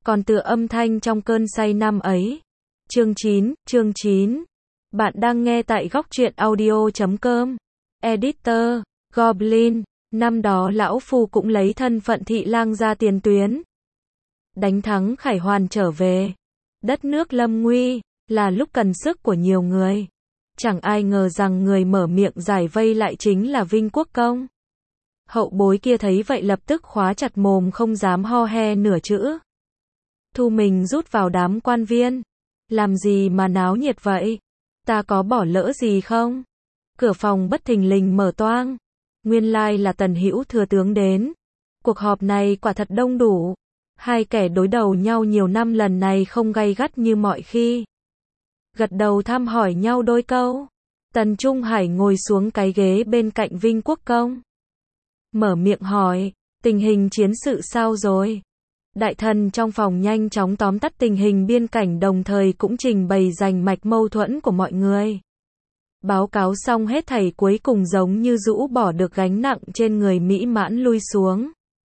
còn tựa âm thanh trong cơn say năm ấy. Chương 9. Bạn đang nghe tại góc truyện audio.com. Editor, Goblin, năm đó lão phu cũng lấy thân phận thị lang ra tiền tuyến. Đánh thắng Khải Hoàn trở về. Đất nước lâm nguy, là lúc cần sức của nhiều người. Chẳng ai ngờ rằng người mở miệng giải vây lại chính là Vinh Quốc Công. Hậu bối kia thấy vậy lập tức khóa chặt mồm không dám ho he nửa chữ. Thu mình rút vào đám quan viên. Làm gì mà náo nhiệt vậy? Ta có bỏ lỡ gì không? Cửa phòng bất thình lình mở toang. Nguyên lai là Tần Hữu thừa tướng đến. Cuộc họp này quả thật đông đủ. Hai kẻ đối đầu nhau nhiều năm lần này không gay gắt như mọi khi. Gật đầu thăm hỏi nhau đôi câu. Tần Trung Hải ngồi xuống cái ghế bên cạnh Vinh Quốc Công. Mở miệng hỏi, tình hình chiến sự sao rồi? Đại thần trong phòng nhanh chóng tóm tắt tình hình biên cảnh đồng thời cũng trình bày rành mạch mâu thuẫn của mọi người. Báo cáo xong hết thảy cuối cùng giống như rũ bỏ được gánh nặng trên người mỹ mãn lui xuống.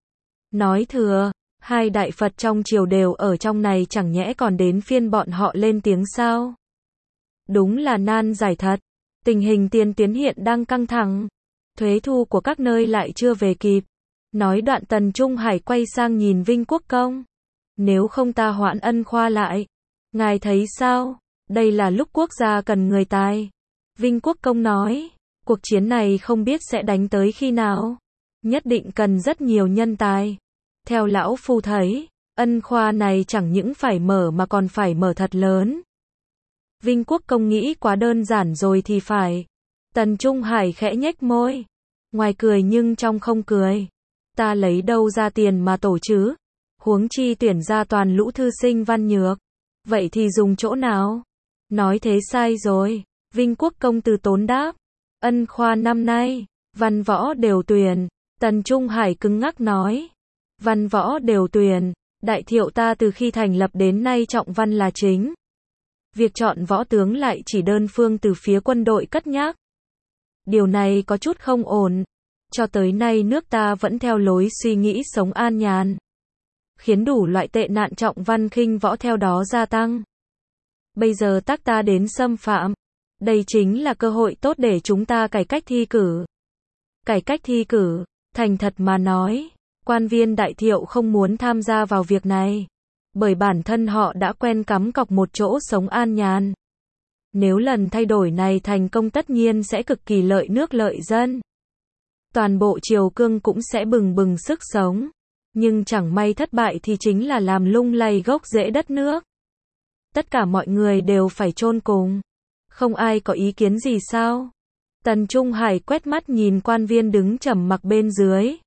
Nói thừa, hai đại Phật trong triều đều ở trong này chẳng nhẽ còn đến phiên bọn họ lên tiếng sao? Đúng là nan giải thật. Tình hình tiền tuyến hiện đang căng thẳng. Thuế thu của các nơi lại chưa về kịp. Nói đoạn Tần Trung Hải quay sang nhìn Vinh Quốc Công. Nếu không ta hoãn ân khoa lại. Ngài thấy sao? Đây là lúc quốc gia cần người tài. Vinh Quốc Công nói. Cuộc chiến này không biết sẽ đánh tới khi nào. Nhất định cần rất nhiều nhân tài. Theo lão phu thấy, ân khoa này chẳng những phải mở mà còn phải mở thật lớn. Vinh Quốc Công nghĩ quá đơn giản rồi thì phải. Tần Trung Hải khẽ nhếch môi. Ngoài cười nhưng trong không cười. Ta lấy đâu ra tiền mà tổ chứ? Huống chi tuyển ra toàn lũ thư sinh văn nhược. Vậy thì dùng chỗ nào? Nói thế sai rồi. Vinh Quốc Công từ tốn đáp. Ân khoa năm nay, văn võ đều tuyển. Tần Trung Hải cứng ngắc nói. Văn võ đều tuyển. Đại thiệu ta từ khi thành lập đến nay trọng văn là chính. Việc chọn võ tướng lại chỉ đơn phương từ phía quân đội cất nhắc. Điều này có chút không ổn. Cho tới nay nước ta vẫn theo lối suy nghĩ sống an nhàn. Khiến đủ loại tệ nạn trọng văn khinh võ theo đó gia tăng. Bây giờ tác ta đến xâm phạm. Đây chính là cơ hội tốt để chúng ta cải cách thi cử. Cải cách thi cử, thành thật mà nói, quan viên đại thiệu không muốn tham gia vào việc này. Bởi bản thân họ đã quen cắm cọc một chỗ sống an nhàn. Nếu lần thay đổi này thành công tất nhiên sẽ cực kỳ lợi nước lợi dân. Toàn bộ triều cương cũng sẽ bừng bừng sức sống. Nhưng chẳng may thất bại thì chính là làm lung lay gốc rễ đất nước. Tất cả mọi người đều phải chôn cùng. Không ai có ý kiến gì sao? Tần Trung Hải quét mắt nhìn quan viên đứng trầm mặc bên dưới.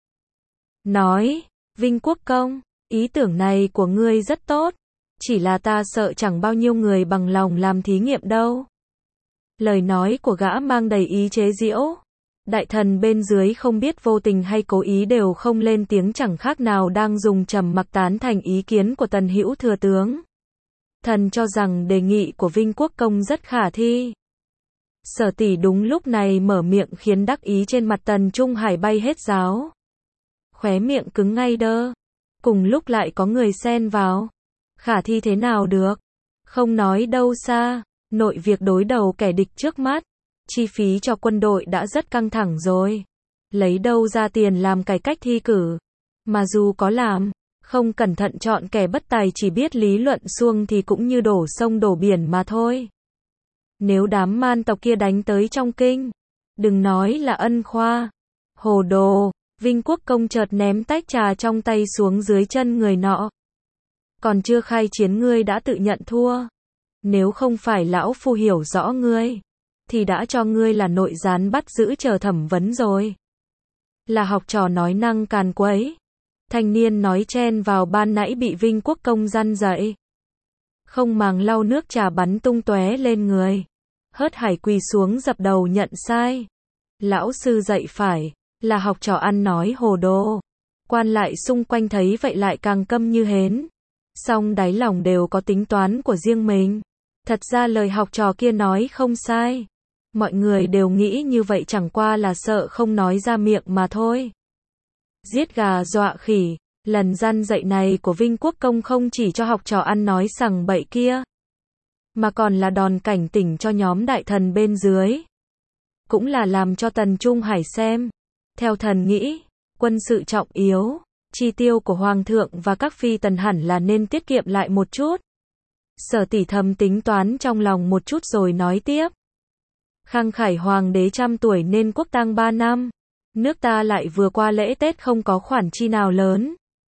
Nói, Vinh Quốc Công, ý tưởng này của ngươi rất tốt. Chỉ là ta sợ chẳng bao nhiêu người bằng lòng làm thí nghiệm đâu. Lời nói của gã mang đầy ý chế giễu. Đại thần bên dưới không biết vô tình hay cố ý đều không lên tiếng chẳng khác nào đang dùng trầm mặc tán thành ý kiến của Tần Hữu thừa tướng. Thần cho rằng đề nghị của Vinh Quốc Công rất khả thi. Sở tỷ đúng lúc này mở miệng khiến đắc ý trên mặt Tần Trung Hải bay hết ráo. Khóe miệng cứng ngay đơ. Cùng lúc lại có người xen vào. Khả thi thế nào được? Không nói đâu xa. Nội việc đối đầu kẻ địch trước mắt. Chi phí cho quân đội đã rất căng thẳng rồi. Lấy đâu ra tiền làm cải cách thi cử? Mà dù có làm, không cẩn thận chọn kẻ bất tài chỉ biết lý luận suông thì cũng như đổ sông đổ biển mà thôi. Nếu đám man tộc kia đánh tới trong kinh, đừng nói là ân khoa. Hồ đồ, Vinh Quốc Công chợt ném tách trà trong tay xuống dưới chân người nọ. Còn chưa khai chiến ngươi đã tự nhận thua. Nếu không phải lão phu hiểu rõ ngươi, thì đã cho ngươi là nội gián bắt giữ chờ thẩm vấn rồi. Là học trò nói năng càn quấy. Thanh niên nói chen vào ban nãy bị Vinh Quốc Công răn dậy. Không màng lau nước trà bắn tung tóe lên người. Hớt hải quỳ xuống dập đầu nhận sai. Lão sư dạy phải, là học trò ăn nói hồ đồ. Quan lại xung quanh thấy vậy lại càng câm như hến. Song đáy lòng đều có tính toán của riêng mình. Thật ra lời học trò kia nói không sai. Mọi người đều nghĩ như vậy chẳng qua là sợ không nói ra miệng mà thôi. Giết gà dọa khỉ, Lần răn dạy này của Vinh Quốc Công không chỉ cho học trò ăn nói sằng bậy kia, mà còn là đòn cảnh tỉnh cho nhóm đại thần bên dưới. Cũng là làm cho Tần Trung Hải xem. Theo thần nghĩ, quân sự trọng yếu, chi tiêu của Hoàng thượng và các phi tần hẳn là nên tiết kiệm lại một chút. Sở Tỷ thầm tính toán trong lòng một chút rồi nói tiếp. Khang Khải Hoàng đế 100 tuổi nên quốc tang 3 năm. Nước ta lại vừa qua lễ Tết không có khoản chi nào lớn.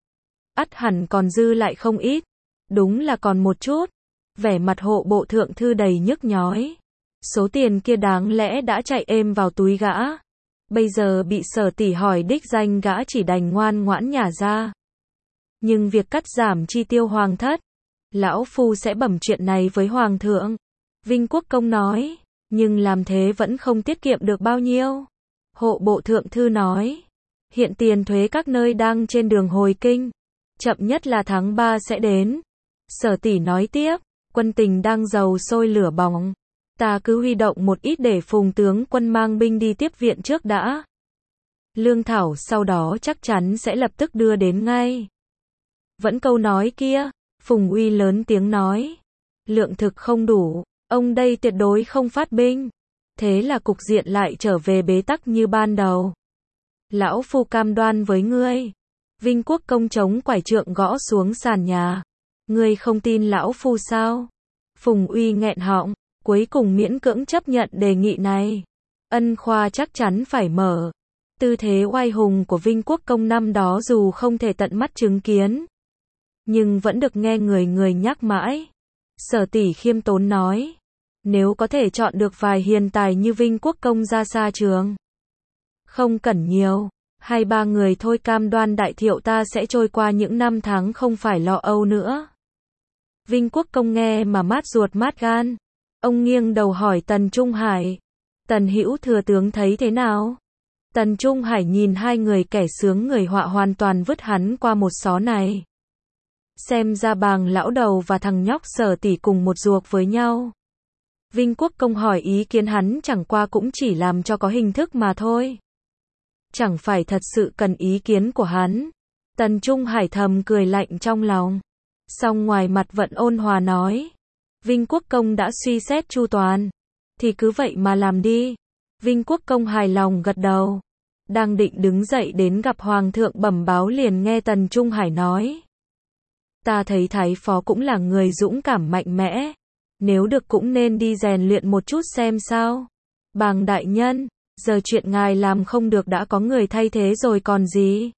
Ắt hẳn còn dư lại không ít. Đúng là còn một chút. Vẻ mặt hộ bộ thượng thư đầy nhức nhói. Số tiền kia đáng lẽ đã chạy êm vào túi gã. Bây giờ bị Sở Tỷ hỏi đích danh, gã chỉ đành ngoan ngoãn nhả ra. Nhưng việc cắt giảm chi tiêu hoàng thất, lão phu sẽ bẩm chuyện này với Hoàng thượng. Vinh Quốc Công nói, nhưng làm thế vẫn không tiết kiệm được bao nhiêu. Hộ bộ thượng thư nói, hiện tiền thuế các nơi đang trên đường hồi kinh. Chậm nhất là tháng 3 sẽ đến. Sở Tỷ nói tiếp, quân tình đang dầu sôi lửa bỏng. Ta cứ huy động một ít để Phùng tướng quân mang binh đi tiếp viện trước đã. Lương thảo sau đó chắc chắn sẽ lập tức đưa đến ngay. Vẫn câu nói kia, Phùng Uy lớn tiếng nói. Lượng thực không đủ, ông đây tuyệt đối không phát binh. Thế là cục diện lại trở về bế tắc như ban đầu. Lão phu cam đoan với ngươi. Vinh Quốc Công chống quải trượng gõ xuống sàn nhà. Ngươi không tin lão phu sao? Phùng Uy nghẹn họng, cuối cùng miễn cưỡng chấp nhận đề nghị này. Ân khoa chắc chắn phải mở. Tư thế oai hùng của Vinh Quốc Công năm đó dù không thể tận mắt chứng kiến, nhưng vẫn được nghe người nhắc mãi. Sở Tỷ khiêm tốn nói, nếu có thể chọn được vài hiền tài như Vinh Quốc Công ra xa trường, không cần nhiều, 2-3 người thôi, cam đoan Đại Thiệu ta sẽ trôi qua những năm tháng không phải lo âu nữa. Vinh Quốc Công nghe mà mát ruột mát gan. Ông nghiêng đầu hỏi Tần Trung Hải, Tần Hữu thừa tướng thấy thế nào? Tần Trung Hải nhìn hai người kẻ sướng người họa hoàn toàn vứt hắn qua một xó này. Xem ra Bàng lão đầu và thằng nhóc Sở Tỷ cùng một ruột với nhau. Vinh Quốc Công hỏi ý kiến hắn chẳng qua cũng chỉ làm cho có hình thức mà thôi. Chẳng phải thật sự cần ý kiến của hắn. Tần Trung Hải thầm cười lạnh trong lòng. Song ngoài mặt vẫn ôn hòa nói. Vinh Quốc Công đã suy xét chu toàn. Thì cứ vậy mà làm đi. Vinh Quốc Công hài lòng gật đầu. Đang định đứng dậy đến gặp Hoàng thượng bẩm báo liền nghe Tần Trung Hải nói. Ta thấy Thái Phó cũng là người dũng cảm mạnh mẽ. Nếu được cũng nên đi rèn luyện một chút xem sao. Bàng đại nhân, giờ chuyện ngài làm không được đã có người thay thế rồi còn gì.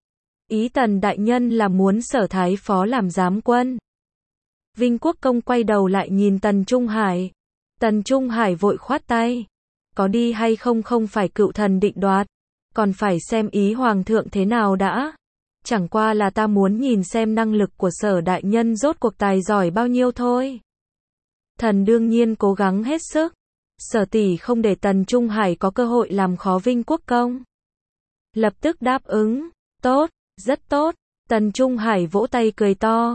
Ý Tần đại nhân là muốn Sở Thái Phó làm giám quân. Vinh Quốc Công quay đầu lại nhìn Tần Trung Hải. Tần Trung Hải vội khoát tay. Có đi hay không không phải cựu thần định đoạt. Còn phải xem ý Hoàng thượng thế nào đã. Chẳng qua là ta muốn nhìn xem năng lực của Sở đại nhân rốt cuộc tài giỏi bao nhiêu thôi. Thần đương nhiên cố gắng hết sức. Sở Tỷ không để Tần Trung Hải có cơ hội làm khó Vinh Quốc Công. Lập tức đáp ứng. Tốt, rất tốt. Tần Trung Hải vỗ tay cười to.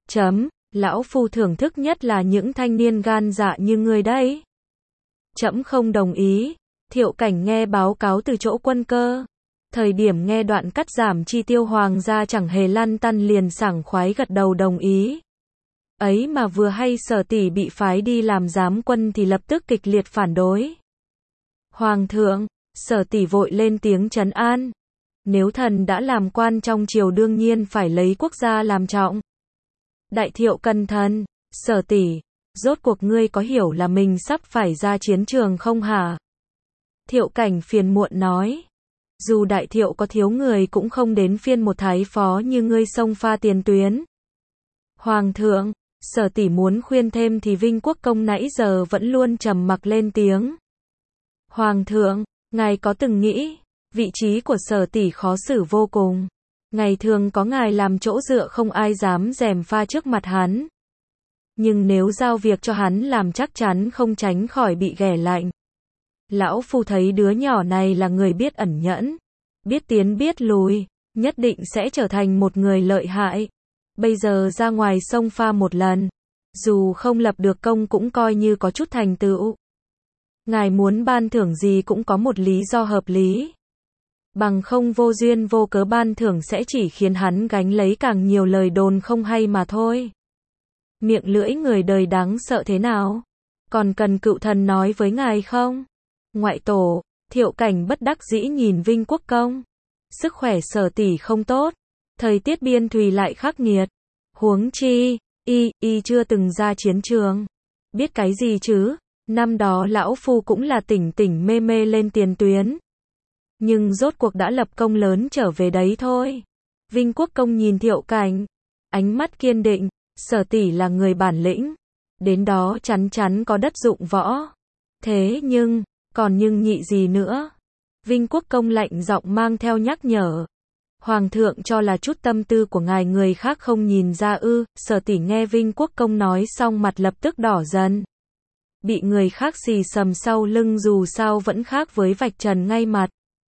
Lão phu thưởng thức nhất là những thanh niên gan dạ như ngươi đấy. Trẫm không đồng ý. Thiệu Cảnh nghe báo cáo từ chỗ quân cơ. Thời điểm nghe đoạn cắt giảm chi tiêu hoàng gia chẳng hề lăn tăn liền sảng khoái gật đầu đồng ý. Ấy mà vừa hay Sở Tỷ bị phái đi làm giám quân thì lập tức kịch liệt phản đối. Hoàng thượng, Sở Tỷ vội lên tiếng trấn an. Nếu thần đã làm quan trong triều đương nhiên phải lấy quốc gia làm trọng. Đại Thiệu cẩn thận, Sở Tỷ, rốt cuộc ngươi có hiểu là mình sắp phải ra chiến trường không hả? Thiệu Cảnh phiền muộn nói. Dù Đại Thiệu có thiếu người cũng không đến phiên một thái phó như ngươi xông pha tiền tuyến. Hoàng thượng, Sở Tỷ muốn khuyên thêm thì Vinh Quốc Công nãy giờ vẫn luôn trầm mặc lên tiếng. Hoàng thượng, ngài có từng nghĩ, vị trí của Sở Tỷ khó xử vô cùng. Ngày thường có ngài làm chỗ dựa không ai dám gièm pha trước mặt hắn. Nhưng nếu giao việc cho hắn làm chắc chắn không tránh khỏi bị ghẻ lạnh. Lão phu thấy đứa nhỏ này là người biết ẩn nhẫn, biết tiến biết lùi, nhất định sẽ trở thành một người lợi hại. Bây giờ ra ngoài xông pha một lần, dù không lập được công cũng coi như có chút thành tựu. Ngài muốn ban thưởng gì cũng có một lý do hợp lý. Bằng không vô duyên vô cớ ban thưởng sẽ chỉ khiến hắn gánh lấy càng nhiều lời đồn không hay mà thôi. Miệng lưỡi người đời đáng sợ thế nào? Còn cần cựu thần nói với ngài không? Ngoại tổ, Thiệu Cảnh bất đắc dĩ nhìn Vinh Quốc Công. Sức khỏe Sở tỷ không tốt, thời tiết biên thùy lại khắc nghiệt. Huống chi, y chưa từng ra chiến trường. Biết cái gì chứ? Năm đó lão phu cũng là tỉnh tỉnh mê mê lên tiền tuyến. Nhưng rốt cuộc đã lập công lớn trở về đấy thôi. Vinh Quốc Công nhìn Thiệu Cảnh, ánh mắt kiên định, Sở tỷ là người bản lĩnh, đến đó chắn chắn có đất dụng võ. Thế nhưng, còn nhưng nhị gì nữa? Vinh Quốc Công lạnh giọng mang theo nhắc nhở. Hoàng thượng cho là chút tâm tư của ngài người khác không nhìn ra ư? Sở tỷ nghe Vinh Quốc Công nói xong mặt lập tức đỏ dần. Bị người khác xì xầm sau lưng dù sao vẫn khác với vạch trần ngay mặt.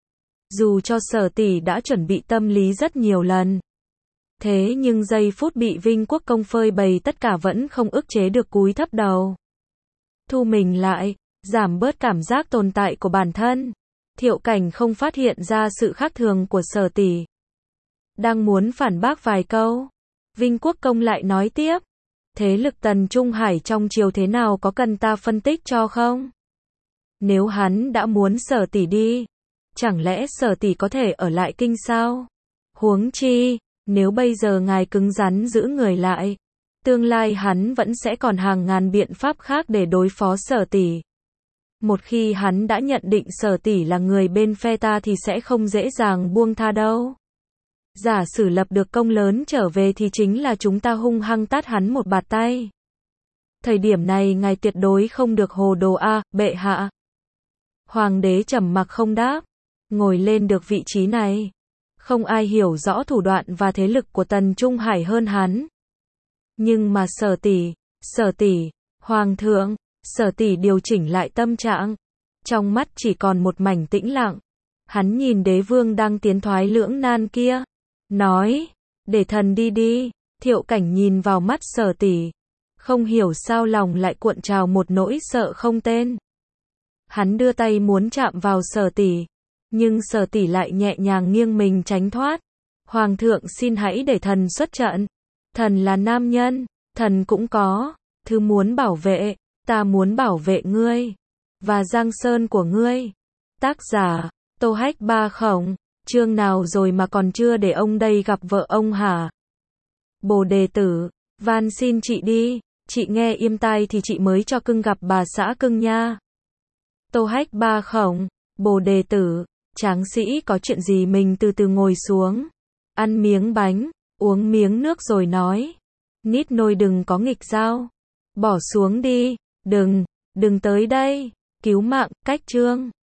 Dù cho Sở tỷ đã chuẩn bị tâm lý rất nhiều lần. Thế nhưng giây phút bị Vinh Quốc Công phơi bày tất cả vẫn không ức chế được cúi thấp đầu. Thu mình lại, giảm bớt cảm giác tồn tại của bản thân. Thiệu Cảnh không phát hiện ra sự khác thường của Sở tỷ. Đang muốn phản bác vài câu, Vinh Quốc Công lại nói tiếp. Thế lực Tần Trung Hải trong triều thế nào có cần ta phân tích cho không? Nếu hắn đã muốn Sở tỷ đi, chẳng lẽ Sở tỷ có thể ở lại kinh sao? Huống chi, nếu bây giờ ngài cứng rắn giữ người lại, tương lai hắn vẫn sẽ còn hàng ngàn biện pháp khác để đối phó Sở tỷ. Một khi hắn đã nhận định Sở tỷ là người bên phe ta thì sẽ không dễ dàng buông tha đâu. Giả sử lập được công lớn trở về thì chính là chúng ta hung hăng tát hắn một bạt tay. Thời điểm này ngài tuyệt đối không được hồ đồ bệ hạ. Hoàng đế trầm mặc không đáp. Ngồi lên được vị trí này, không ai hiểu rõ thủ đoạn và thế lực của Tần Trung Hải hơn hắn. Nhưng mà Sở tỷ, Hoàng thượng, Sở tỷ điều chỉnh lại tâm trạng. Trong mắt chỉ còn một mảnh tĩnh lặng. Hắn nhìn đế vương đang tiến thoái lưỡng nan kia. Nói, để thần đi đi. Thiệu Cảnh nhìn vào mắt Sở tỷ. Không hiểu sao lòng lại cuộn trào một nỗi sợ không tên. Hắn đưa tay muốn chạm vào Sở tỷ. Nhưng Sở tỷ lại nhẹ nhàng nghiêng mình tránh thoát. Hoàng thượng xin hãy để thần xuất trận. Thần là nam nhân, thần cũng có thứ muốn bảo vệ, ta muốn bảo vệ ngươi và Giang Sơn của ngươi. Tác giả, Tô Hách Ba Khổng. Chương nào rồi mà còn chưa để ông đây gặp vợ ông hả? Bồ đề tử, van xin chị đi, chị nghe im tai thì chị mới cho cưng gặp bà xã cưng nha. Tô Hách Ba Khổng, Bồ đề tử, tráng sĩ có chuyện gì mình từ từ ngồi xuống, ăn miếng bánh, uống miếng nước rồi nói. Nít nôi đừng có nghịch dao, bỏ xuống đi, đừng tới đây, cứu mạng, cách chương.